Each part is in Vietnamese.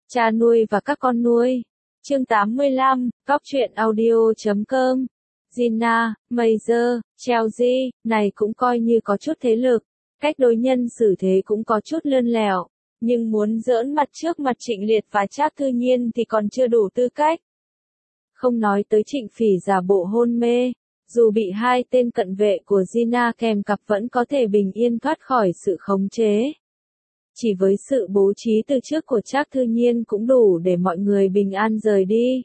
Cha nuôi và các con nuôi. Chương 85, Góc truyện audio.com. Gina, Major, Chelsea, này cũng coi như có chút thế lực. Cách đối nhân xử thế cũng có chút lươn lẹo. Nhưng muốn giỡn mặt trước mặt Trịnh Liệt và Trác Thư Nhiên thì còn chưa đủ tư cách. Không nói tới Trịnh Phỉ giả bộ hôn mê. Dù bị hai tên cận vệ của Gina kèm cặp vẫn có thể bình yên thoát khỏi sự khống chế. Chỉ với sự bố trí từ trước của Trác Thư Nhiên cũng đủ để mọi người bình an rời đi.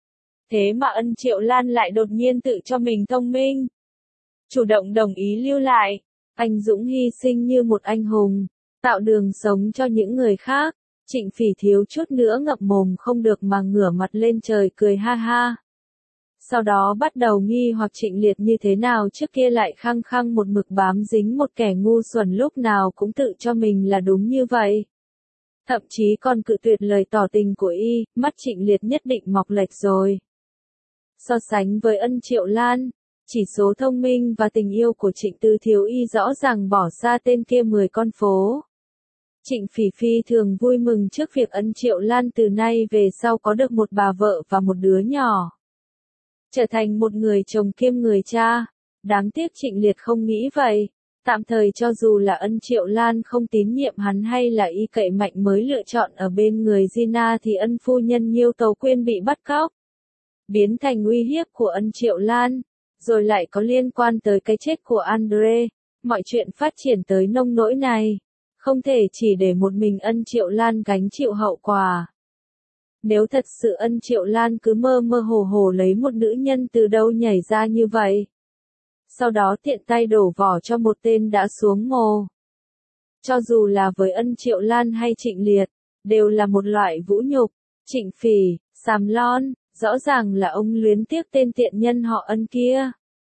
Thế mà Ân Triệu Lan lại đột nhiên tự cho mình thông minh. Chủ động đồng ý lưu lại. Anh dũng hy sinh như một anh hùng. Tạo đường sống cho những người khác. Trịnh Phỉ thiếu chút nữa ngậm mồm không được mà ngửa mặt lên trời cười ha ha. Sau đó bắt đầu nghi hoặc Trịnh Liệt như thế nào trước kia lại khăng khăng một mực bám dính một kẻ ngu xuẩn lúc nào cũng tự cho mình là đúng như vậy. Thậm chí còn cự tuyệt lời tỏ tình của y, mắt Trịnh Liệt nhất định mọc lệch rồi. So sánh với Ân Triệu Lan, chỉ số thông minh và tình yêu của Trịnh Tư Thiếu y rõ ràng bỏ xa tên kia 10 con phố. Trịnh Phỉ phi thường vui mừng trước việc Ân Triệu Lan từ nay về sau có được một bà vợ và một đứa nhỏ. Trở thành một người chồng kiêm người cha. Đáng tiếc Trịnh Liệt không nghĩ vậy. Tạm thời cho dù là Ân Triệu Lan không tín nhiệm hắn hay là y cậy mạnh mới lựa chọn ở bên người Gina thì Ân phu nhân Nhiêu Tấu Quyên bị bắt cóc. Biến thành uy hiếp của Ân Triệu Lan. Rồi lại có liên quan tới cái chết của Andre. Mọi chuyện phát triển tới nông nỗi này. Không thể chỉ để một mình Ân Triệu Lan gánh chịu hậu quả. Nếu thật sự Ân Triệu Lan cứ mơ mơ hồ hồ lấy một nữ nhân từ đâu nhảy ra như vậy. Sau đó tiện tay đổ vỏ cho một tên đã xuống mồ. Cho dù là với Ân Triệu Lan hay Trịnh Liệt, đều là một loại vũ nhục. Trịnh Phỉ, Sàm Lon, rõ ràng là ông luyến tiếc tên tiện nhân họ Ân kia.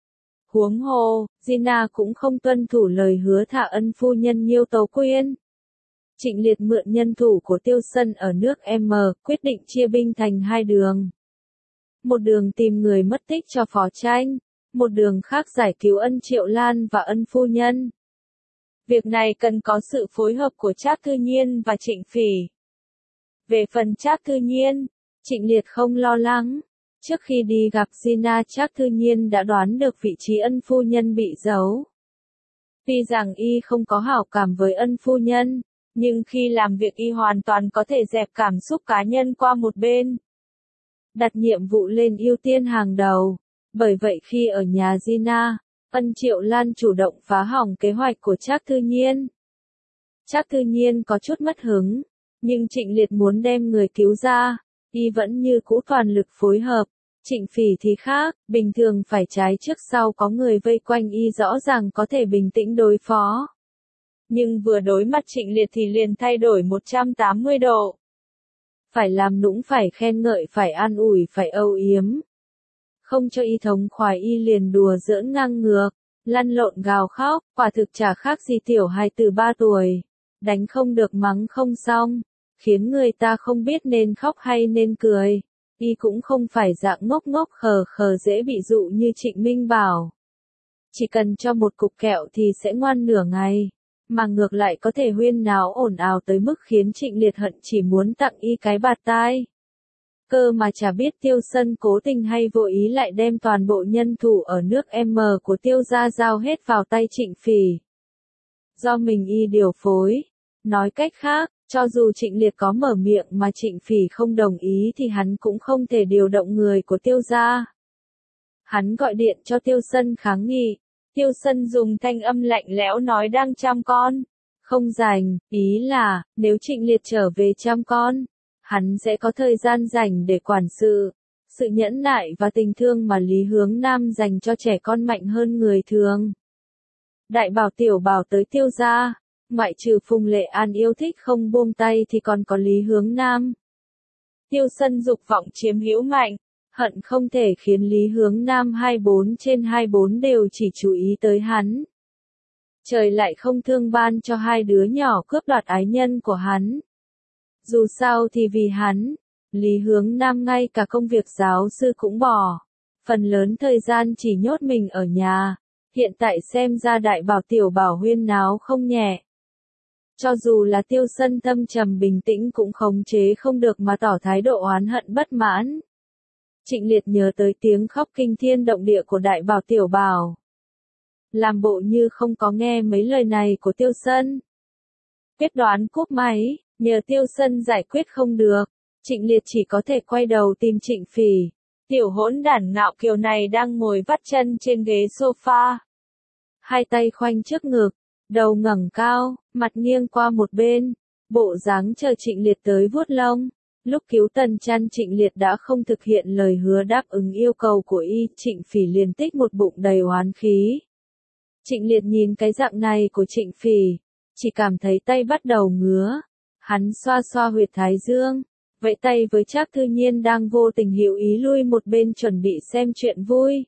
Huống hồ, Gina cũng không tuân thủ lời hứa thả Ân phu nhân Nhiêu Tấu Quyên. Trịnh Liệt mượn nhân thủ của Tiêu Sân ở nước M, quyết định chia binh thành hai đường. Một đường tìm người mất tích cho Phó Tranh, một đường khác giải cứu Ân Triệu Lan và Ân phu nhân. Việc này cần có sự phối hợp của Trác Thư Nhiên và Trịnh Phỉ. Về phần Trác Thư Nhiên, Trịnh Liệt không lo lắng. Trước khi đi gặp Gina, Trác Thư Nhiên đã đoán được vị trí Ân phu nhân bị giấu. Tuy rằng y không có hảo cảm với Ân phu nhân, nhưng khi làm việc y hoàn toàn có thể dẹp cảm xúc cá nhân qua một bên. Đặt nhiệm vụ lên ưu tiên hàng đầu. Bởi vậy khi ở nhà Gina, Ân Triệu Lan chủ động phá hỏng kế hoạch của Trác Thư Nhiên. Trác Thư Nhiên có chút mất hứng, nhưng Trịnh Liệt muốn đem người cứu ra, y vẫn như cũ toàn lực phối hợp. Trịnh Phỉ thì khác, bình thường phải trái trước sau có người vây quanh y rõ ràng có thể bình tĩnh đối phó. Nhưng vừa đối mặt Trịnh Liệt thì liền thay đổi 180 độ. Phải làm nũng, phải khen ngợi, phải an ủi, phải âu yếm. Không cho y thống khoái y liền đùa giỡn ngang ngược, lăn lộn gào khóc, quả thực chả khác gì tiểu hài từ 3 tuổi. Đánh không được mắng không xong, khiến người ta không biết nên khóc hay nên cười. Y cũng không phải dạng ngốc ngốc khờ khờ dễ bị dụ như Trịnh Minh Bảo. Chỉ cần cho một cục kẹo thì sẽ ngoan nửa ngày. Mà ngược lại có thể huyên náo ồn ào tới mức khiến Trịnh Liệt hận chỉ muốn tặng y cái bạt tai. Cơ mà chả biết Tiêu Sân cố tình hay vô ý lại đem toàn bộ nhân thủ ở nước M của Tiêu gia giao hết vào tay Trịnh Phỉ. Do mình y điều phối. Nói cách khác, cho dù Trịnh Liệt có mở miệng mà Trịnh Phỉ không đồng ý thì hắn cũng không thể điều động người của Tiêu gia. Hắn gọi điện cho Tiêu Sân kháng nghị. Tiêu Sân dùng thanh âm lạnh lẽo nói đang chăm con. Không rảnh, ý là, nếu Trịnh Liệt trở về chăm con, hắn sẽ có thời gian rảnh để quản sự. Sự nhẫn nại và tình thương mà Lý Hướng Nam dành cho trẻ con mạnh hơn người thường. Đại bảo tiểu bảo tới Tiêu gia, ngoại trừ Phùng Lệ An yêu thích không buông tay thì còn có Lý Hướng Nam. Tiêu Sân dục vọng chiếm hữu mạnh. Hận không thể khiến Lý Hướng Nam 24/24 đều chỉ chú ý tới hắn. Trời lại không thương ban cho hai đứa nhỏ cướp đoạt ái nhân của hắn. Dù sao thì vì hắn, Lý Hướng Nam ngay cả công việc giáo sư cũng bỏ. Phần lớn thời gian chỉ nhốt mình ở nhà. Hiện tại xem ra đại bảo tiểu bảo huyên náo không nhẹ. Cho dù là Tiêu Sân thâm trầm bình tĩnh cũng khống chế không được mà tỏ thái độ oán hận bất mãn. Trịnh Liệt nhớ tới tiếng khóc kinh thiên động địa của đại bảo tiểu bảo. Làm bộ như không có nghe mấy lời này của Tiêu Sân. Quyết đoán cúp máy, nhờ Tiêu Sân giải quyết không được. Trịnh Liệt chỉ có thể quay đầu tìm Trịnh Phỉ. Tiểu hỗn đản ngạo kiều này đang ngồi vắt chân trên ghế sofa. Hai tay khoanh trước ngực, đầu ngẩng cao, mặt nghiêng qua một bên. Bộ dáng chờ Trịnh Liệt tới vuốt lông. Lúc cứu Tần Chăn Trịnh Liệt đã không thực hiện lời hứa đáp ứng yêu cầu của y. Trịnh Phỉ liền tích một bụng đầy oán khí. Trịnh Liệt nhìn cái dạng này của Trịnh Phỉ, chỉ cảm thấy tay bắt đầu ngứa. Hắn xoa xoa huyệt thái dương, vẫy tay với Trác Thư Nhiên đang vô tình hữu ý lui một bên chuẩn bị xem chuyện vui.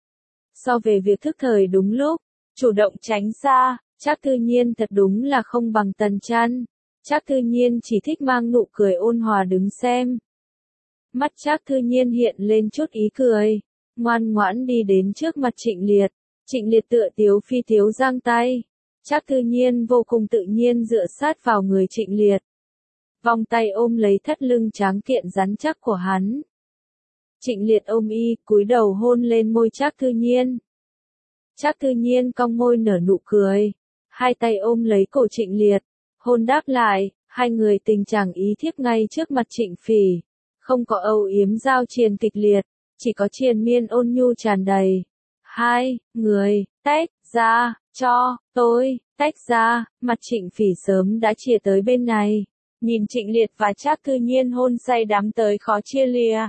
So về việc thức thời đúng lúc, chủ động tránh xa, Trác Thư Nhiên thật đúng là không bằng Tần Chăn. Trác Thư Nhiên chỉ thích mang nụ cười ôn hòa đứng xem. Mắt Trác Thư Nhiên hiện lên chút ý cười, ngoan ngoãn đi đến trước mặt Trịnh Liệt. Trịnh Liệt tựa tiếu phi tiếu giang tay. Trác Thư Nhiên vô cùng tự nhiên dựa sát vào người Trịnh Liệt. Vòng tay ôm lấy thắt lưng tráng kiện rắn chắc của hắn. Trịnh Liệt ôm y, cúi đầu hôn lên môi Trác Thư Nhiên. Trác Thư Nhiên cong môi nở nụ cười. Hai tay ôm lấy cổ Trịnh Liệt. Hôn đáp lại, hai người tình trạng ý thiếp ngay trước mặt Trịnh Phỉ. Không có âu yếm giao triền kịch liệt, chỉ có triền miên ôn nhu tràn đầy. Hai người, tách ra, cho tôi, tách ra, mặt Trịnh Phỉ sớm đã chìa tới bên này. Nhìn Trịnh Liệt và Trác Thư Nhiên hôn say đắm tới khó chia lìa.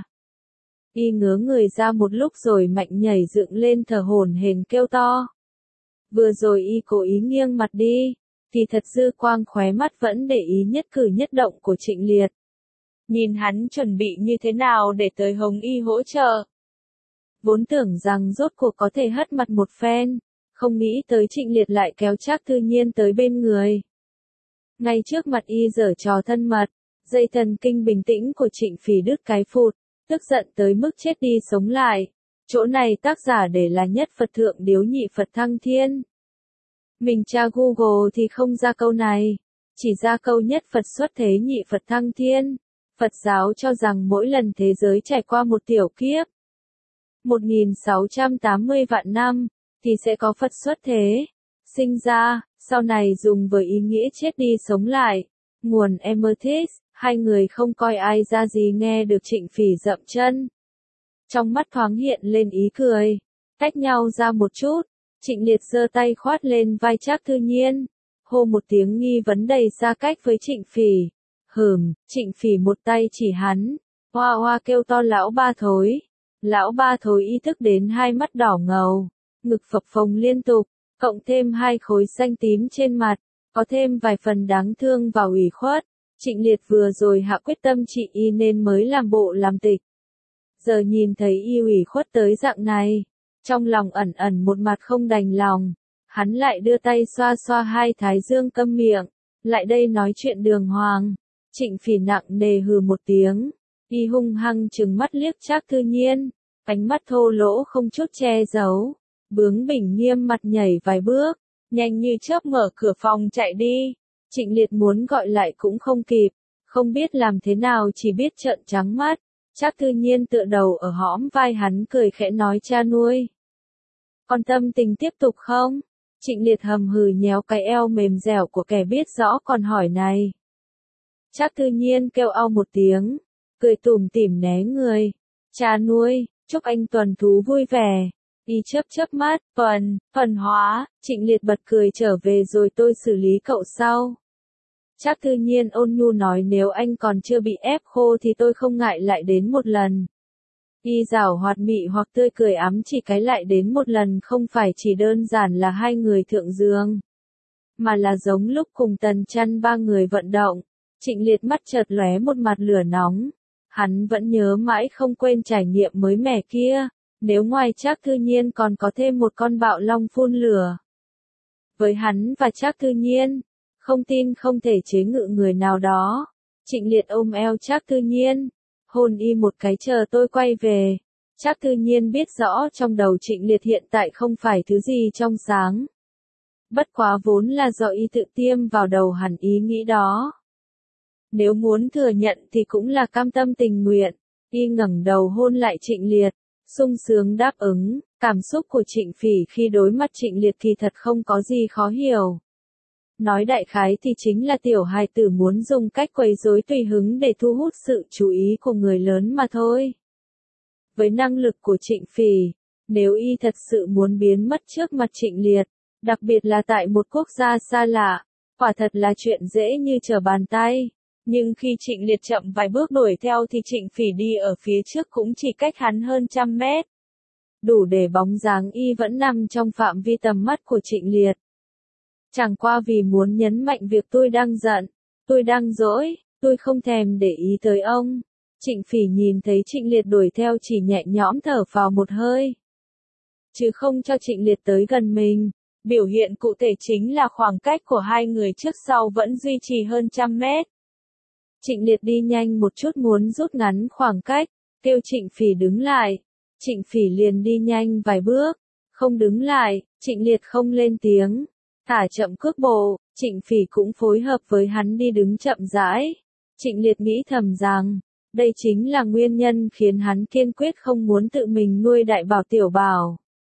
Y ngớ người ra một lúc rồi mạnh nhảy dựng lên thở hổn hển kêu to. Vừa rồi y cố ý nghiêng mặt đi, thì thật dư quang khóe mắt vẫn để ý nhất cử nhất động của Trịnh Liệt. Nhìn hắn chuẩn bị như thế nào để tới hống y hỗ trợ. Vốn tưởng rằng rốt cuộc có thể hất mặt một phen, không nghĩ tới Trịnh Liệt lại kéo Trác Thư Nhiên tới bên người. Ngay trước mặt y giở trò thân mật, dây thần kinh bình tĩnh của Trịnh Phỉ đứt cái phụt, tức giận tới mức chết đi sống lại. Chỗ này tác giả để là nhất Phật thượng điếu nhị Phật thăng thiên. Mình tra Google thì không ra câu này, chỉ ra câu nhất Phật xuất thế nhị Phật thăng thiên. Phật giáo cho rằng mỗi lần thế giới trải qua một tiểu kiếp, 1680 vạn năm, thì sẽ có Phật xuất thế, sinh ra, sau này dùng với ý nghĩa chết đi sống lại. Nguồn Emertis, hai người không coi ai ra gì nghe được Trịnh Phỉ dậm chân. Trong mắt thoáng hiện lên ý cười, cách nhau ra một chút, Trịnh Liệt giơ tay khoát lên vai Trác Thư Nhiên, hô một tiếng nghi vấn đầy xa cách với Trịnh Phỉ. Trịnh Phỉ một tay chỉ hắn, hoa hoa kêu to lão ba thối. Lão ba thối ý thức đến hai mắt đỏ ngầu, ngực phập phồng liên tục, cộng thêm hai khối xanh tím trên mặt, có thêm vài phần đáng thương và ủy khuất. Trịnh Liệt vừa rồi hạ quyết tâm trị y nên mới làm bộ làm tịch. Giờ nhìn thấy y ủy khuất tới dạng này, trong lòng ẩn ẩn một mặt không đành lòng, hắn lại đưa tay xoa xoa hai thái dương câm miệng, lại đây nói chuyện đường hoàng. Trịnh Phỉ nặng nề hừ một tiếng, y hung hăng trừng mắt liếc Trác Thư Nhiên, ánh mắt thô lỗ không chút che giấu, bướng bỉnh nghiêm mặt nhảy vài bước, nhanh như chớp mở cửa phòng chạy đi. Trịnh Liệt muốn gọi lại cũng không kịp, không biết làm thế nào chỉ biết trợn trắng mắt. Trác Thư Nhiên tựa đầu ở hõm vai hắn cười khẽ nói cha nuôi. Con tâm tình tiếp tục không? Trịnh Liệt hầm hừ nhéo cái eo mềm dẻo của kẻ biết rõ còn hỏi này. Trác Thư Nhiên kêu au một tiếng, cười tủm tỉm né người. Cha nuôi, chúc anh tuần thú vui vẻ. Y chớp chớp mắt, phần hóa, Trịnh Liệt bật cười trở về rồi tôi xử lý cậu sau. Trác Thư Nhiên ôn nhu nói nếu anh còn chưa bị ép khô thì tôi không ngại lại đến một lần. Y giảo hoạt mị hoặc tươi cười ám chỉ cái lại đến một lần không phải chỉ đơn giản là hai người thượng giường, mà là giống lúc cùng Tần Chăn ba người vận động. Trịnh Liệt mắt chợt lóe một mặt lửa nóng. Hắn vẫn nhớ mãi không quên trải nghiệm mới mẻ kia. Nếu ngoài Trác Thư Nhiên còn có thêm một con bạo long phun lửa. Với hắn và Trác Thư Nhiên, không tin không thể chế ngự người nào đó. Trịnh Liệt ôm eo Trác Thư Nhiên, hôn y một cái chờ tôi quay về. Trác Thư Nhiên biết rõ trong đầu Trịnh Liệt hiện tại không phải thứ gì trong sáng. Bất quá vốn là do y tự tiêm vào đầu hắn ý nghĩ đó. Nếu muốn thừa nhận thì cũng là cam tâm tình nguyện. Y ngẩng đầu hôn lại Trịnh Liệt, sung sướng đáp ứng. Cảm xúc của Trịnh Phỉ khi đối mặt Trịnh Liệt thì thật không có gì khó hiểu. Nói đại khái thì chính là tiểu hài tử muốn dùng cách quấy rối tùy hứng để thu hút sự chú ý của người lớn mà thôi. Với năng lực của Trịnh Phỉ, nếu y thật sự muốn biến mất trước mặt Trịnh Liệt, đặc biệt là tại một quốc gia xa lạ, quả thật là chuyện dễ như trở bàn tay. Nhưng khi Trịnh Liệt chậm vài bước đuổi theo thì Trịnh Phỉ đi ở phía trước cũng chỉ cách hắn hơn 100 mét. Đủ để bóng dáng y vẫn nằm trong phạm vi tầm mắt của Trịnh Liệt. Chẳng qua vì muốn nhấn mạnh việc tôi đang giận, tôi đang dỗi, tôi không thèm để ý tới ông. Trịnh Phỉ nhìn thấy Trịnh Liệt đuổi theo chỉ nhẹ nhõm thở phào một hơi. Chứ không cho Trịnh Liệt tới gần mình. Biểu hiện cụ thể chính là khoảng cách của hai người trước sau vẫn duy trì hơn 100 mét. Trịnh Liệt đi nhanh một chút muốn rút ngắn khoảng cách, kêu Trịnh Phỉ đứng lại. Trịnh Phỉ liền đi nhanh vài bước, không đứng lại, Trịnh Liệt không lên tiếng, thả chậm cước bộ, Trịnh Phỉ cũng phối hợp với hắn đi đứng chậm rãi. Trịnh Liệt nghĩ thầm rằng, đây chính là nguyên nhân khiến hắn kiên quyết không muốn tự mình nuôi đại bảo tiểu bảo.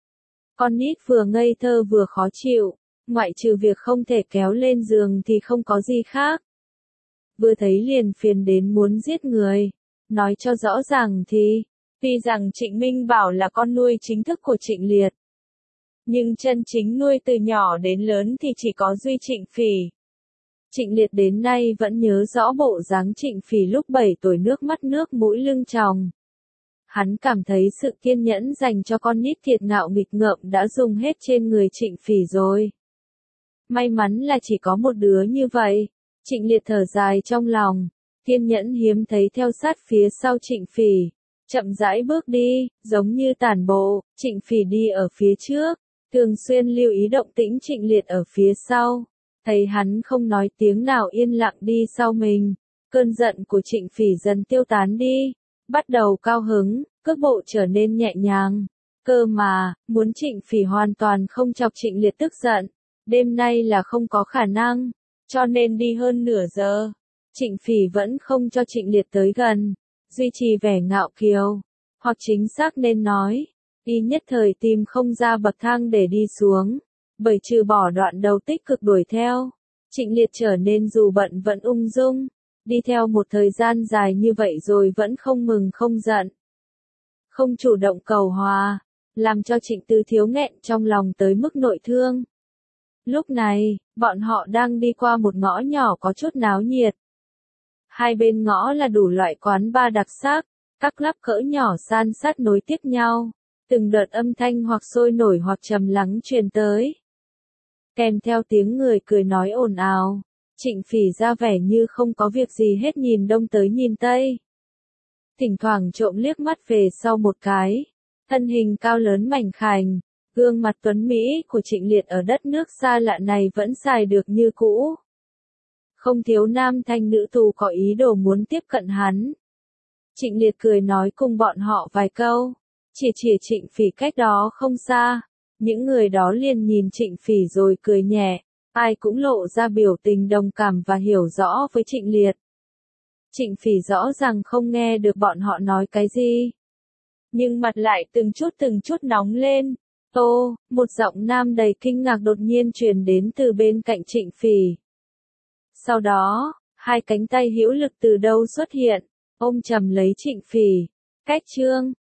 Con nít vừa ngây thơ vừa khó chịu, ngoại trừ việc không thể kéo lên giường thì không có gì khác. Vừa thấy liền phiền đến muốn giết người. Nói cho rõ ràng thì, tuy rằng Trịnh Minh Bảo là con nuôi chính thức của Trịnh Liệt, nhưng chân chính nuôi từ nhỏ đến lớn thì chỉ có duy Trịnh Phỉ. Trịnh Liệt đến nay vẫn nhớ rõ bộ dáng Trịnh Phỉ lúc 7 tuổi nước mắt nước mũi lưng tròng. Hắn cảm thấy sự kiên nhẫn dành cho con nít thiệt ngạo nghịch ngợm đã dùng hết trên người Trịnh Phỉ rồi. May mắn là chỉ có một đứa như vậy. Trịnh Liệt thở dài trong lòng, kiên nhẫn hiếm thấy theo sát phía sau Trịnh Phỉ, chậm rãi bước đi, giống như tản bộ. Trịnh Phỉ đi ở phía trước, thường xuyên lưu ý động tĩnh Trịnh Liệt ở phía sau. Thấy hắn không nói tiếng nào yên lặng đi sau mình, cơn giận của Trịnh Phỉ dần tiêu tán đi, bắt đầu cao hứng, cước bộ trở nên nhẹ nhàng. Cơ mà, muốn Trịnh Phỉ hoàn toàn không chọc Trịnh Liệt tức giận, đêm nay là không có khả năng, cho nên đi hơn nửa giờ. Trịnh Phỉ vẫn không cho Trịnh Liệt tới gần, duy trì vẻ ngạo kiều, hoặc chính xác nên nói, y nhất thời tìm không ra bậc thang để đi xuống, bởi trừ bỏ đoạn đầu tích cực đuổi theo, Trịnh Liệt trở nên dù bận vẫn ung dung, đi theo một thời gian dài như vậy rồi vẫn không mừng không giận, không chủ động cầu hòa, làm cho Trịnh Tứ Thiếu nghẹn trong lòng tới mức nội thương. Lúc này, bọn họ đang đi qua một ngõ nhỏ có chút náo nhiệt. Hai bên ngõ là đủ loại quán bar đặc sắc, các club cỡ nhỏ san sát nối tiếp nhau, từng đợt âm thanh hoặc sôi nổi hoặc trầm lắng truyền tới. Kèm theo tiếng người cười nói ồn ào, Trịnh Phỉ ra vẻ như không có việc gì hết nhìn đông tới nhìn tây. Thỉnh thoảng trộm liếc mắt về sau một cái, thân hình cao lớn mảnh khảnh, gương mặt tuấn Mỹ của Trịnh Liệt ở đất nước xa lạ này vẫn xài được như cũ. Không thiếu nam thanh nữ tù có ý đồ muốn tiếp cận hắn. Trịnh Liệt cười nói cùng bọn họ vài câu, chìa Trịnh Phỉ cách đó không xa. Những người đó liền nhìn Trịnh Phỉ rồi cười nhẹ, ai cũng lộ ra biểu tình đồng cảm và hiểu rõ với Trịnh Liệt. Trịnh Phỉ rõ ràng không nghe được bọn họ nói cái gì, nhưng mặt lại từng chút nóng lên. Tô, một giọng nam đầy kinh ngạc đột nhiên truyền đến từ bên cạnh Trịnh Phỉ. Sau đó, hai cánh tay hữu lực từ đâu xuất hiện, ôm chầm lấy Trịnh Phỉ. Cách chương